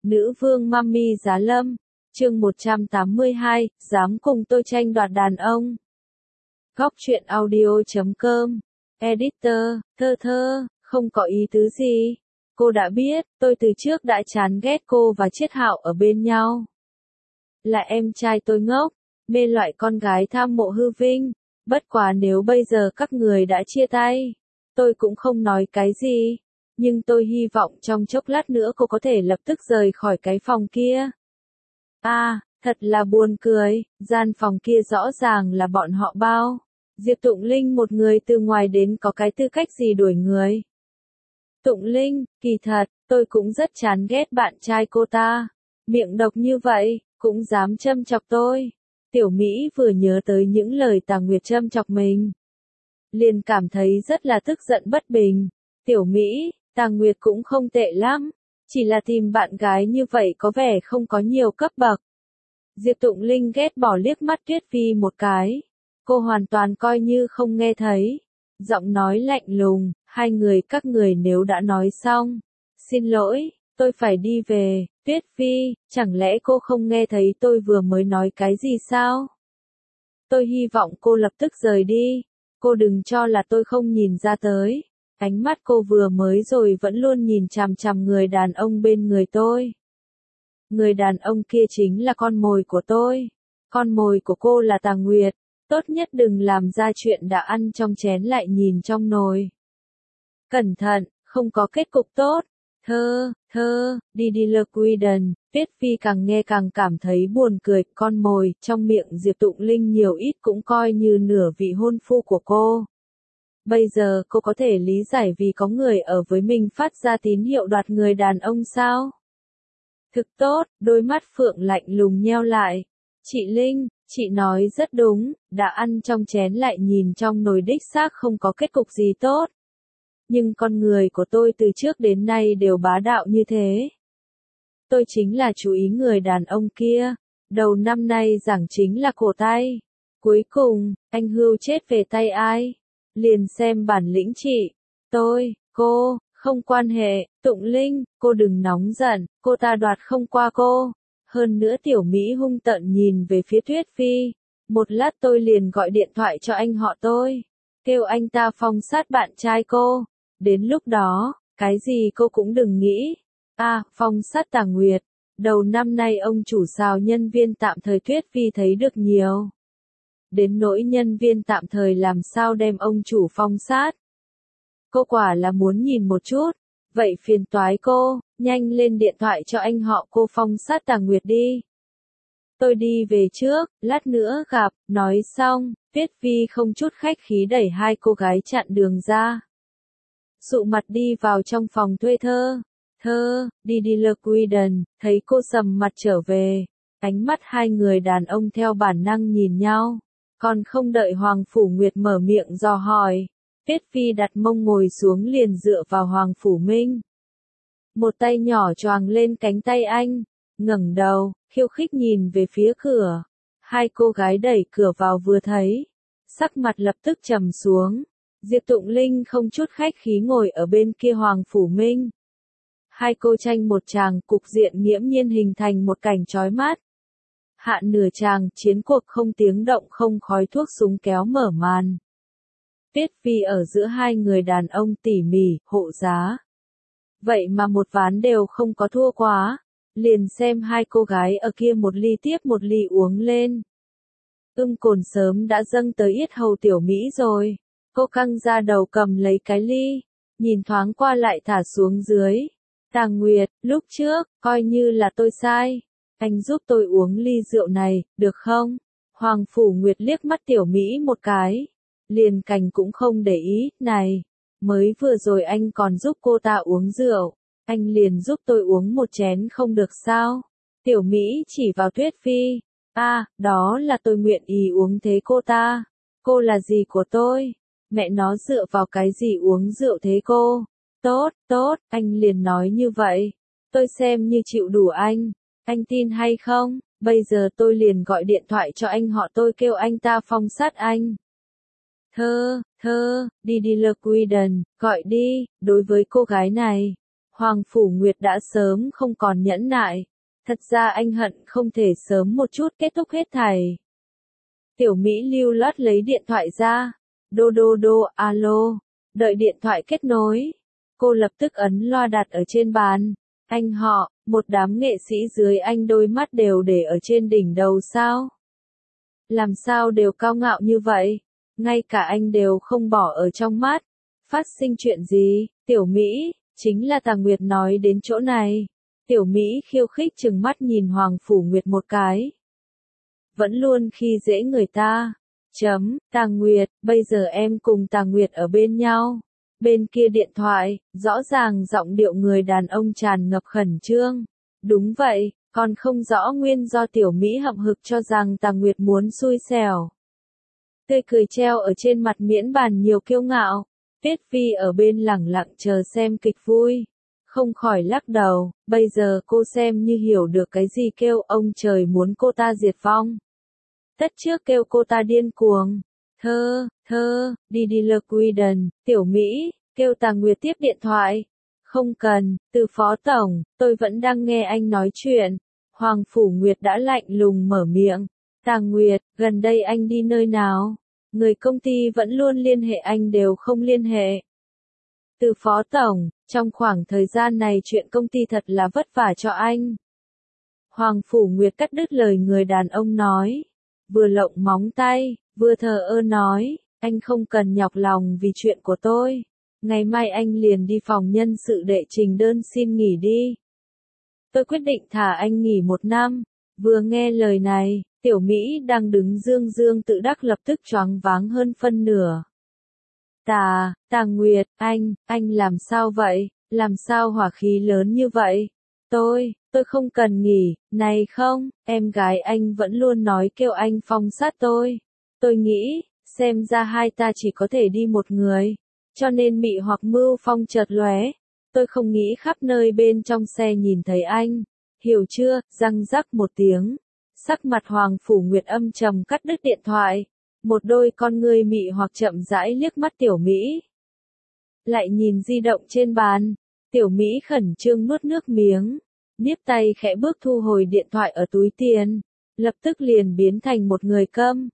Nữ vương Mami Giá Lâm, chương 182, dám cùng tôi tranh đoạt đàn ông. Góc truyện audio.com, editor, thơ, không có ý tứ gì. Cô đã biết, tôi từ trước đã chán ghét cô và Chiết Hạo ở bên nhau. Là em trai tôi ngốc, mê loại con gái tham mộ hư vinh, bất quá nếu bây giờ các người đã chia tay, tôi cũng không nói cái gì. Nhưng tôi hy vọng trong chốc lát nữa cô có thể lập tức rời khỏi cái phòng kia. Thật là buồn cười, gian phòng kia rõ ràng là bọn họ bao. Diệp Tụng Linh một người từ ngoài đến có cái tư cách gì đuổi người. Tụng Linh, kỳ thật, tôi cũng rất chán ghét bạn trai cô ta. Miệng độc như vậy, cũng dám châm chọc tôi. Tiểu Mỹ vừa nhớ tới những lời Tà Nguyệt châm chọc mình, liền cảm thấy rất là tức giận bất bình. Tiểu Mỹ, Tà Nguyệt cũng không tệ lắm, chỉ là tìm bạn gái như vậy có vẻ không có nhiều cấp bậc. Diệp Tụng Linh ghét bỏ liếc mắt Tuyết Phi một cái. Cô hoàn toàn coi như không nghe thấy. Giọng nói lạnh lùng, các người nếu đã nói xong. Xin lỗi, tôi phải đi về. Tuyết Phi, chẳng lẽ cô không nghe thấy tôi vừa mới nói cái gì sao? Tôi hy vọng cô lập tức rời đi. Cô đừng cho là tôi không nhìn ra tới. Ánh mắt cô vừa mới rồi vẫn luôn nhìn chằm chằm người đàn ông bên người tôi. Người đàn ông kia chính là con mồi của tôi. Con mồi của cô là Tà Nguyệt. Tốt nhất đừng làm ra chuyện đã ăn trong chén lại nhìn trong nồi. Cẩn thận, không có kết cục tốt. Đi Queden. Tuyết Phi càng nghe càng cảm thấy buồn cười. Con mồi, trong miệng Diệp Tụng Linh nhiều ít cũng coi như nửa vị hôn phu của cô. Bây giờ cô có thể lý giải vì có người ở với mình phát ra tín hiệu đoạt người đàn ông sao? Thực tốt, đôi mắt Phượng lạnh lùng nheo lại. Chị Linh, chị nói rất đúng, đã ăn trong chén lại nhìn trong nồi đích xác không có kết cục gì tốt. Nhưng con người của tôi từ trước đến nay đều bá đạo như thế. Tôi chính là chú ý người đàn ông kia, đầu năm nay giảng chính là cổ tay. Cuối cùng, anh Hưu chết về tay ai? Liền xem bản lĩnh chị. Cô, không quan hệ. Tụng Linh, cô đừng nóng giận, cô ta đoạt không qua cô. Hơn nữa Tiểu Mỹ hung tợn nhìn về phía Tuyết Phi. Một lát tôi liền gọi điện thoại cho anh họ tôi, kêu anh ta phong sát bạn trai cô. Đến lúc đó, cái gì cô cũng đừng nghĩ. Phong sát Tà Nguyệt. Đầu năm nay ông chủ sao nhân viên tạm thời Tuyết Phi thấy được nhiều. Đến nỗi nhân viên tạm thời làm sao đem ông chủ phong sát. Cô quả là muốn nhìn một chút. Vậy phiền toái cô, nhanh lên điện thoại cho anh họ cô phong sát Tà Nguyệt đi. Tôi đi về trước, lát nữa gặp. Nói xong, Tuyết Phi không chút khách khí đẩy hai cô gái chặn đường ra. Sụ mặt đi vào trong phòng thuê đi Queden, thấy cô sầm mặt trở về. Ánh mắt hai người đàn ông theo bản năng nhìn nhau. Còn không đợi Hoàng Phủ Nguyệt mở miệng dò hỏi, Tuyết Phi đặt mông ngồi xuống liền dựa vào Hoàng Phủ Minh. Một tay nhỏ choàng lên cánh tay anh, ngẩng đầu, khiêu khích nhìn về phía cửa. Hai cô gái đẩy cửa vào vừa thấy, sắc mặt lập tức trầm xuống. Diệp Tụng Linh không chút khách khí ngồi ở bên kia Hoàng Phủ Minh. Hai cô tranh một tràng, cục diện nghiễm nhiên hình thành một cảnh chói mắt. Hạ nửa tràng, chiến cuộc không tiếng động không khói thuốc súng kéo mở màn. Tuyết Phi ở giữa hai người đàn ông tỉ mỉ, hộ giá. Vậy mà một ván đều không có thua quá. Liền xem hai cô gái ở kia một ly tiếp một ly uống lên. Cồn sớm đã dâng tới yết hầu Tiểu Mỹ rồi. Cô căng ra đầu cầm lấy cái ly, nhìn thoáng qua lại thả xuống dưới. Tà Nguyệt, lúc trước, coi như là tôi sai. Anh giúp tôi uống ly rượu này, được không? Hoàng Phủ Nguyệt liếc mắt Tiểu Mỹ một cái. Liền cành cũng không để ý, này. Mới vừa rồi anh còn giúp cô ta uống rượu. Anh liền giúp tôi uống một chén không được sao? Tiểu Mỹ chỉ vào Tuyết Phi. Đó là tôi nguyện ý uống thế cô ta. Cô là gì của tôi? Mẹ nó dựa vào cái gì uống rượu thế cô? Tốt, anh liền nói như vậy. Tôi xem như chịu đủ anh. Anh tin hay không? Bây giờ tôi liền gọi điện thoại cho anh họ tôi kêu anh ta phong sát anh. Đi Queden, gọi đi. Đối với cô gái này, Hoàng Phủ Nguyệt đã sớm không còn nhẫn nại. Thật ra anh hận không thể sớm một chút kết thúc hết thảy. Tiểu Mỹ lưu loát lấy điện thoại ra. Đô đô đô, alo. Đợi điện thoại kết nối. Cô lập tức ấn loa đặt ở trên bàn. Anh họ, một đám nghệ sĩ dưới anh đôi mắt đều để ở trên đỉnh đầu sao? Làm sao đều cao ngạo như vậy? Ngay cả anh đều không bỏ ở trong mắt. Phát sinh chuyện gì? Tiểu Mỹ, chính là Tàng Nguyệt nói đến chỗ này. Tiểu Mỹ khiêu khích trừng mắt nhìn Hoàng Phủ Nguyệt một cái. Vẫn luôn khi dễ người ta. Tàng Nguyệt, bây giờ em cùng Tàng Nguyệt ở bên nhau. Bên kia điện thoại, rõ ràng giọng điệu người đàn ông tràn ngập khẩn trương. Đúng vậy, còn không rõ nguyên do Tiểu Mỹ hậm hực cho rằng Tàng Nguyệt muốn xui xẻo. Tươi cười treo ở trên mặt miễn bàn nhiều kiêu ngạo. Tiết Phi ở bên lẳng lặng chờ xem kịch vui. Không khỏi lắc đầu, bây giờ cô xem như hiểu được cái gì kêu ông trời muốn cô ta diệt vong. Tất trước kêu cô ta điên cuồng. Đi lơ Queden, Tiểu Mỹ, kêu Tàng Nguyệt tiếp điện thoại. Không cần, từ phó tổng, tôi vẫn đang nghe anh nói chuyện. Hoàng Phủ Nguyệt đã lạnh lùng mở miệng. Tàng Nguyệt, gần đây anh đi nơi nào? Người công ty vẫn luôn liên hệ anh đều không liên hệ. Từ phó tổng, trong khoảng thời gian này chuyện công ty thật là vất vả cho anh. Hoàng Phủ Nguyệt cắt đứt lời người đàn ông nói. Vừa lộng móng tay, vừa thờ ơ nói, anh không cần nhọc lòng vì chuyện của tôi. Ngày mai anh liền đi phòng nhân sự đệ trình đơn xin nghỉ đi. Tôi quyết định thả anh nghỉ 1 năm. Vừa nghe lời này, Tiểu Mỹ đang đứng dương dương tự đắc lập tức choáng váng hơn phân nửa. Tàng Nguyệt, anh làm sao vậy? Làm sao hỏa khí lớn như vậy? Tôi không cần nghỉ, này không, em gái anh vẫn luôn nói kêu anh phong sát tôi. Tôi nghĩ, xem ra hai ta chỉ có thể đi một người. Cho nên mị hoặc mưu phong chợt lóe. Tôi không nghĩ khắp nơi bên trong xe nhìn thấy anh. Hiểu chưa? Răng rắc một tiếng. Sắc mặt Hoàng Phủ Nguyệt âm trầm cắt đứt điện thoại. Một đôi con ngươi mị hoặc chậm rãi liếc mắt Tiểu Mỹ. Lại nhìn di động trên bàn. Tiểu Mỹ khẩn trương nuốt nước miếng. Niếp tay khẽ bước thu hồi điện thoại ở túi tiền. Lập tức liền biến thành một người câm.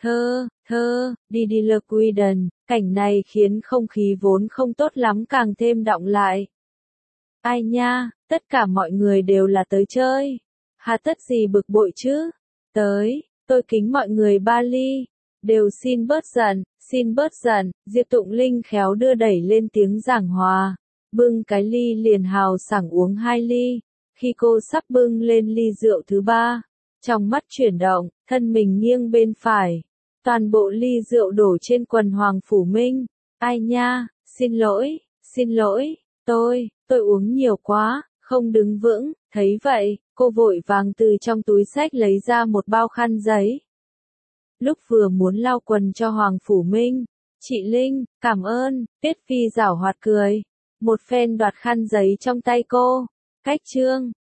Đi lơ Queden, cảnh này khiến không khí vốn không tốt lắm càng thêm đọng lại. Ai nha, tất cả mọi người đều là tới chơi. Hà tất gì bực bội chứ? Tôi kính mọi người 3 ly. Đều xin bớt giận, Diệp Tụng Linh khéo đưa đẩy lên tiếng giảng hòa. Bưng cái ly liền hào sảng uống 2 ly. Khi cô sắp bưng lên ly rượu thứ 3, trong mắt chuyển động, thân mình nghiêng bên phải. Toàn bộ ly rượu đổ trên quần Hoàng Phủ Minh. Ai nha, xin lỗi, tôi uống nhiều quá, không đứng vững. Thấy vậy, cô vội vàng từ trong túi xách lấy ra một bao khăn giấy. Lúc vừa muốn lau quần cho Hoàng Phủ Minh, chị Linh, cảm ơn, Tiết Phi giảo hoạt cười. Một phen đoạt khăn giấy trong tay cô. Cách trương,